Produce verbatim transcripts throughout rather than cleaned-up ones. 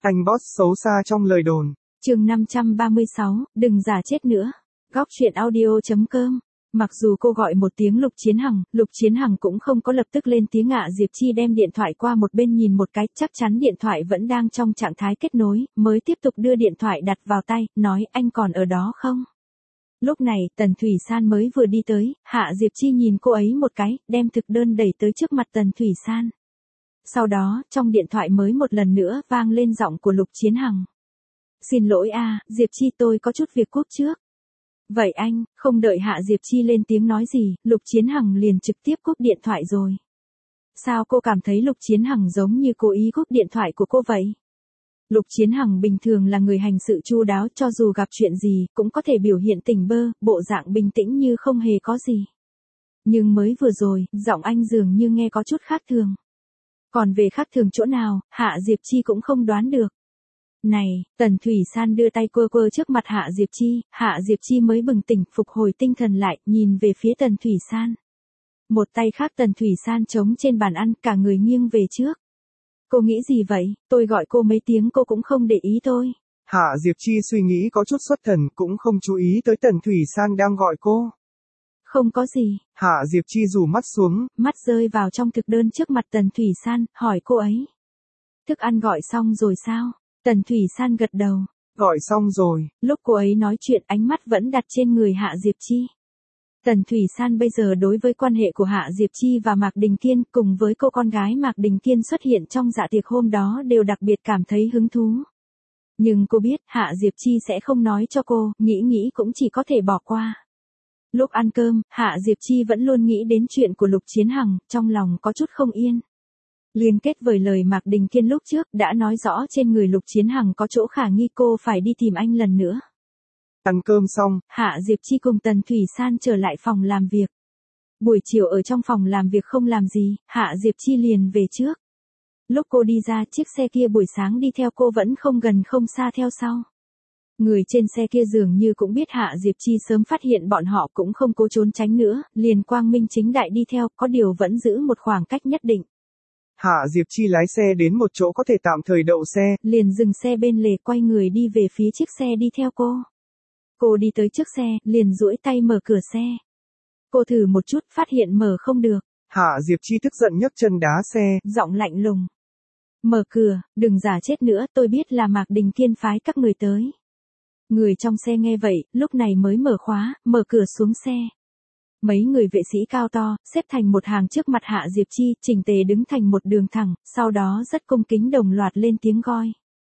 Anh boss xấu xa trong lời đồn. Chương năm trăm ba mươi sáu, đừng giả chết nữa. Góc truyện audio chấm com. Mặc dù cô gọi một tiếng Lục Chiến Hằng, Lục Chiến Hằng cũng không có lập tức lên tiếng ạ. Diệp Chi đem điện thoại qua một bên nhìn một cái, chắc chắn điện thoại vẫn đang trong trạng thái kết nối, mới tiếp tục đưa điện thoại đặt vào tay, nói anh còn ở đó không? Lúc này, Tần Thủy San mới vừa đi tới, Hạ Diệp Chi nhìn cô ấy một cái, đem thực đơn đẩy tới trước mặt Tần Thủy San. Sau đó, trong điện thoại mới một lần nữa vang lên giọng của Lục Chiến Hằng. Xin lỗi a, Diệp Chi, tôi có chút việc cúp trước. Vậy anh, không đợi Hạ Diệp Chi lên tiếng nói gì, Lục Chiến Hằng liền trực tiếp cúp điện thoại rồi. Sao cô cảm thấy Lục Chiến Hằng giống như cố ý cúp điện thoại của cô vậy? Lục Chiến Hằng bình thường là người hành sự chu đáo, cho dù gặp chuyện gì, cũng có thể biểu hiện tỉnh bơ, bộ dạng bình tĩnh như không hề có gì. Nhưng mới vừa rồi, giọng anh dường như nghe có chút khác thường. Còn về khác thường chỗ nào, Hạ Diệp Chi cũng không đoán được. Này, Tần Thủy San đưa tay quơ quơ trước mặt Hạ Diệp Chi, Hạ Diệp Chi mới bừng tỉnh, phục hồi tinh thần lại, nhìn về phía Tần Thủy San. Một tay khác Tần Thủy San chống trên bàn ăn, cả người nghiêng về trước. Cô nghĩ gì vậy, tôi gọi cô mấy tiếng cô cũng không để ý thôi. Hạ Diệp Chi suy nghĩ có chút xuất thần, cũng không chú ý tới Tần Thủy San đang gọi cô. Không có gì. Hạ Diệp Chi rủ mắt xuống, mắt rơi vào trong thực đơn trước mặt Tần Thủy San, hỏi cô ấy. Thức ăn gọi xong rồi sao? Tần Thủy San gật đầu. Gọi xong rồi. Lúc cô ấy nói chuyện ánh mắt vẫn đặt trên người Hạ Diệp Chi. Tần Thủy San bây giờ đối với quan hệ của Hạ Diệp Chi và Mạc Đình Kiên cùng với cô con gái Mạc Đình Kiên xuất hiện trong dạ tiệc hôm đó đều đặc biệt cảm thấy hứng thú. Nhưng cô biết Hạ Diệp Chi sẽ không nói cho cô, nghĩ nghĩ cũng chỉ có thể bỏ qua. Lúc ăn cơm, Hạ Diệp Chi vẫn luôn nghĩ đến chuyện của Lục Chiến Hằng, trong lòng có chút không yên. Liên kết với lời Mạc Đình Kiên lúc trước đã nói rõ trên người Lục Chiến Hằng có chỗ khả nghi, cô phải đi tìm anh lần nữa. Ăn cơm xong, Hạ Diệp Chi cùng Tần Thủy San trở lại phòng làm việc. Buổi chiều ở trong phòng làm việc không làm gì, Hạ Diệp Chi liền về trước. Lúc cô đi ra, chiếc xe kia buổi sáng đi theo cô vẫn không gần không xa theo sau. Người trên xe kia dường như cũng biết Hạ Diệp Chi sớm phát hiện bọn họ, cũng không cố trốn tránh nữa, liền quang minh chính đại đi theo, có điều vẫn giữ một khoảng cách nhất định. Hạ Diệp Chi lái xe đến một chỗ có thể tạm thời đậu xe, liền dừng xe bên lề, quay người đi về phía chiếc xe đi theo cô. Cô đi tới trước xe, liền duỗi tay mở cửa xe. Cô thử một chút, phát hiện mở không được. Hạ Diệp Chi tức giận nhấc chân đá xe, giọng lạnh lùng. Mở cửa, đừng giả chết nữa, tôi biết là Mạc Đình Kiên phái các người tới. Người trong xe nghe vậy, lúc này mới mở khóa, mở cửa xuống xe. Mấy người vệ sĩ cao to, xếp thành một hàng trước mặt Hạ Diệp Chi, chỉnh tề đứng thành một đường thẳng, sau đó rất cung kính đồng loạt lên tiếng gọi.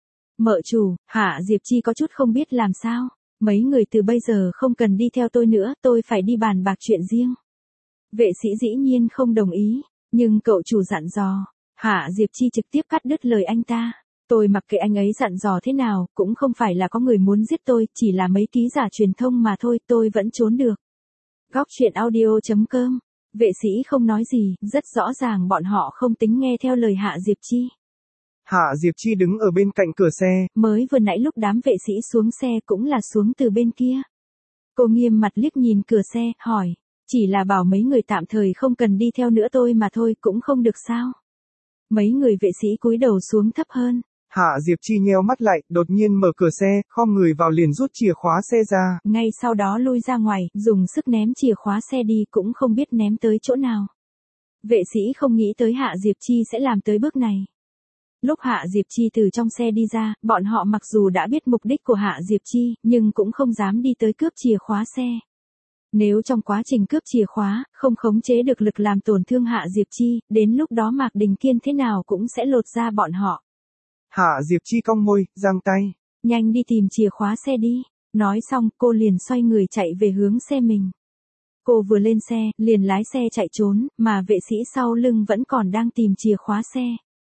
Mợ chủ, Hạ Diệp Chi có chút không biết làm sao. Mấy người từ bây giờ không cần đi theo tôi nữa, tôi phải đi bàn bạc chuyện riêng. Vệ sĩ dĩ nhiên không đồng ý, nhưng cậu chủ dặn dò. Hạ Diệp Chi trực tiếp cắt đứt lời anh ta. Tôi mặc kệ anh ấy dặn dò thế nào, cũng không phải là có người muốn giết tôi, chỉ là mấy ký giả truyền thông mà thôi, tôi vẫn trốn được. Góc truyện audio chấm com. Vệ sĩ không nói gì, rất rõ ràng bọn họ không tính nghe theo lời Hạ Diệp Chi. Hạ Diệp Chi đứng ở bên cạnh cửa xe. Mới vừa nãy lúc đám vệ sĩ xuống xe cũng là xuống từ bên kia. Cô nghiêm mặt liếc nhìn cửa xe, hỏi. Chỉ là bảo mấy người tạm thời không cần đi theo nữa tôi mà thôi, cũng không được sao? Mấy người vệ sĩ cúi đầu xuống thấp hơn. Hạ Diệp Chi nheo mắt lại, đột nhiên mở cửa xe, khom người vào liền rút chìa khóa xe ra. Ngay sau đó lui ra ngoài, dùng sức ném chìa khóa xe đi, cũng không biết ném tới chỗ nào. Vệ sĩ không nghĩ tới Hạ Diệp Chi sẽ làm tới bước này. Lúc Hạ Diệp Chi từ trong xe đi ra, bọn họ mặc dù đã biết mục đích của Hạ Diệp Chi, nhưng cũng không dám đi tới cướp chìa khóa xe. Nếu trong quá trình cướp chìa khóa, không khống chế được lực làm tổn thương Hạ Diệp Chi, đến lúc đó Mạc Đình Kiên thế nào cũng sẽ lột ra bọn họ. Hạ Diệp Chi cong môi, giang tay. Nhanh đi tìm chìa khóa xe đi. Nói xong, cô liền xoay người chạy về hướng xe mình. Cô vừa lên xe, liền lái xe chạy trốn, mà vệ sĩ sau lưng vẫn còn đang tìm chìa khóa xe.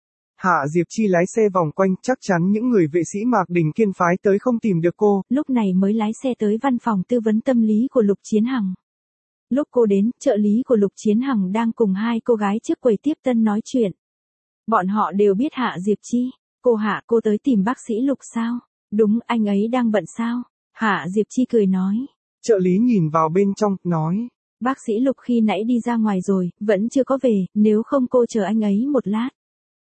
Hạ Diệp Chi lái xe vòng quanh, chắc chắn những người vệ sĩ Mạc Đình Kiên phái tới không tìm được cô. Lúc này mới lái xe tới văn phòng tư vấn tâm lý của Lục Chiến Hằng. Lúc cô đến, trợ lý của Lục Chiến Hằng đang cùng hai cô gái trước quầy tiếp tân nói chuyện. Bọn họ đều biết Hạ Diệp Chi. Cô Hạ, cô tới tìm bác sĩ Lục sao? Đúng, anh ấy đang bận sao? Hạ Diệp Chi cười nói. Trợ lý nhìn vào bên trong, nói. Bác sĩ Lục khi nãy đi ra ngoài rồi, vẫn chưa có về, nếu không cô chờ anh ấy một lát.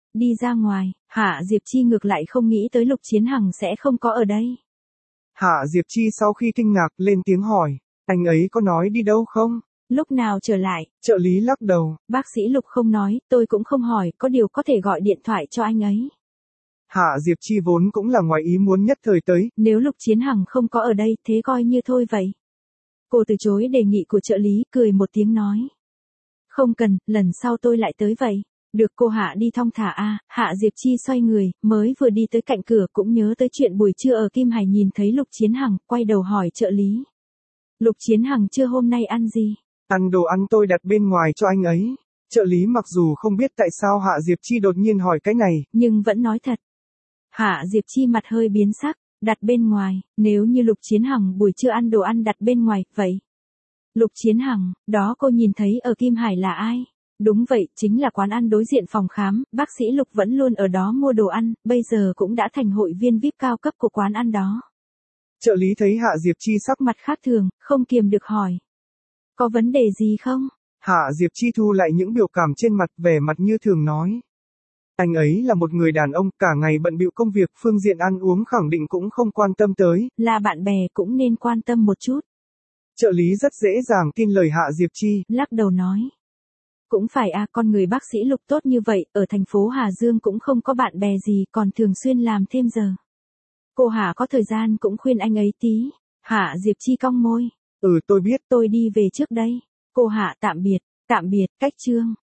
Đi ra ngoài, Hạ Diệp Chi ngược lại không nghĩ tới Lục Chiến Hằng sẽ không có ở đây. Hạ Diệp Chi sau khi kinh ngạc lên tiếng hỏi, anh ấy có nói đi đâu không? Lúc nào trở lại? Trợ lý lắc đầu. Bác sĩ Lục không nói, tôi cũng không hỏi, có điều có thể gọi điện thoại cho anh ấy. Hạ Diệp Chi vốn cũng là ngoài ý muốn nhất thời tới. Nếu Lục Chiến Hằng không có ở đây, thế coi như thôi vậy. Cô từ chối đề nghị của trợ lý, cười một tiếng nói. Không cần, lần sau tôi lại tới vậy. Được cô Hạ đi thong thả a. À, Hạ Diệp Chi xoay người, mới vừa đi tới cạnh cửa cũng nhớ tới chuyện buổi trưa ở Kim Hải nhìn thấy Lục Chiến Hằng, quay đầu hỏi trợ lý. Lục Chiến Hằng trưa hôm nay ăn gì? Ăn đồ ăn tôi đặt bên ngoài cho anh ấy. Trợ lý mặc dù không biết tại sao Hạ Diệp Chi đột nhiên hỏi cái này, nhưng vẫn nói thật. Hạ Diệp Chi mặt hơi biến sắc, đặt bên ngoài, nếu như Lục Chiến Hằng buổi trưa ăn đồ ăn đặt bên ngoài, vậy. Lục Chiến Hằng, đó cô nhìn thấy ở Kim Hải là ai? Đúng vậy, chính là quán ăn đối diện phòng khám, bác sĩ Lục vẫn luôn ở đó mua đồ ăn, bây giờ cũng đã thành hội viên vi ai pi cao cấp của quán ăn đó. Trợ lý thấy Hạ Diệp Chi sắc mặt khác thường, không kiềm được hỏi. Có vấn đề gì không? Hạ Diệp Chi thu lại những biểu cảm trên mặt, vẻ mặt như thường nói. Anh ấy là một người đàn ông, cả ngày bận bịu công việc, phương diện ăn uống khẳng định cũng không quan tâm tới. Là bạn bè cũng nên quan tâm một chút. Trợ lý rất dễ dàng tin lời Hạ Diệp Chi. Lắc đầu nói. Cũng phải à, con người bác sĩ Lục tốt như vậy, ở thành phố Hà Dương cũng không có bạn bè gì, còn thường xuyên làm thêm giờ. Cô Hạ có thời gian cũng khuyên anh ấy tí. Hạ Diệp Chi cong môi. Ừ tôi biết. Tôi đi về trước đây. Cô Hạ tạm biệt, tạm biệt, cách chương.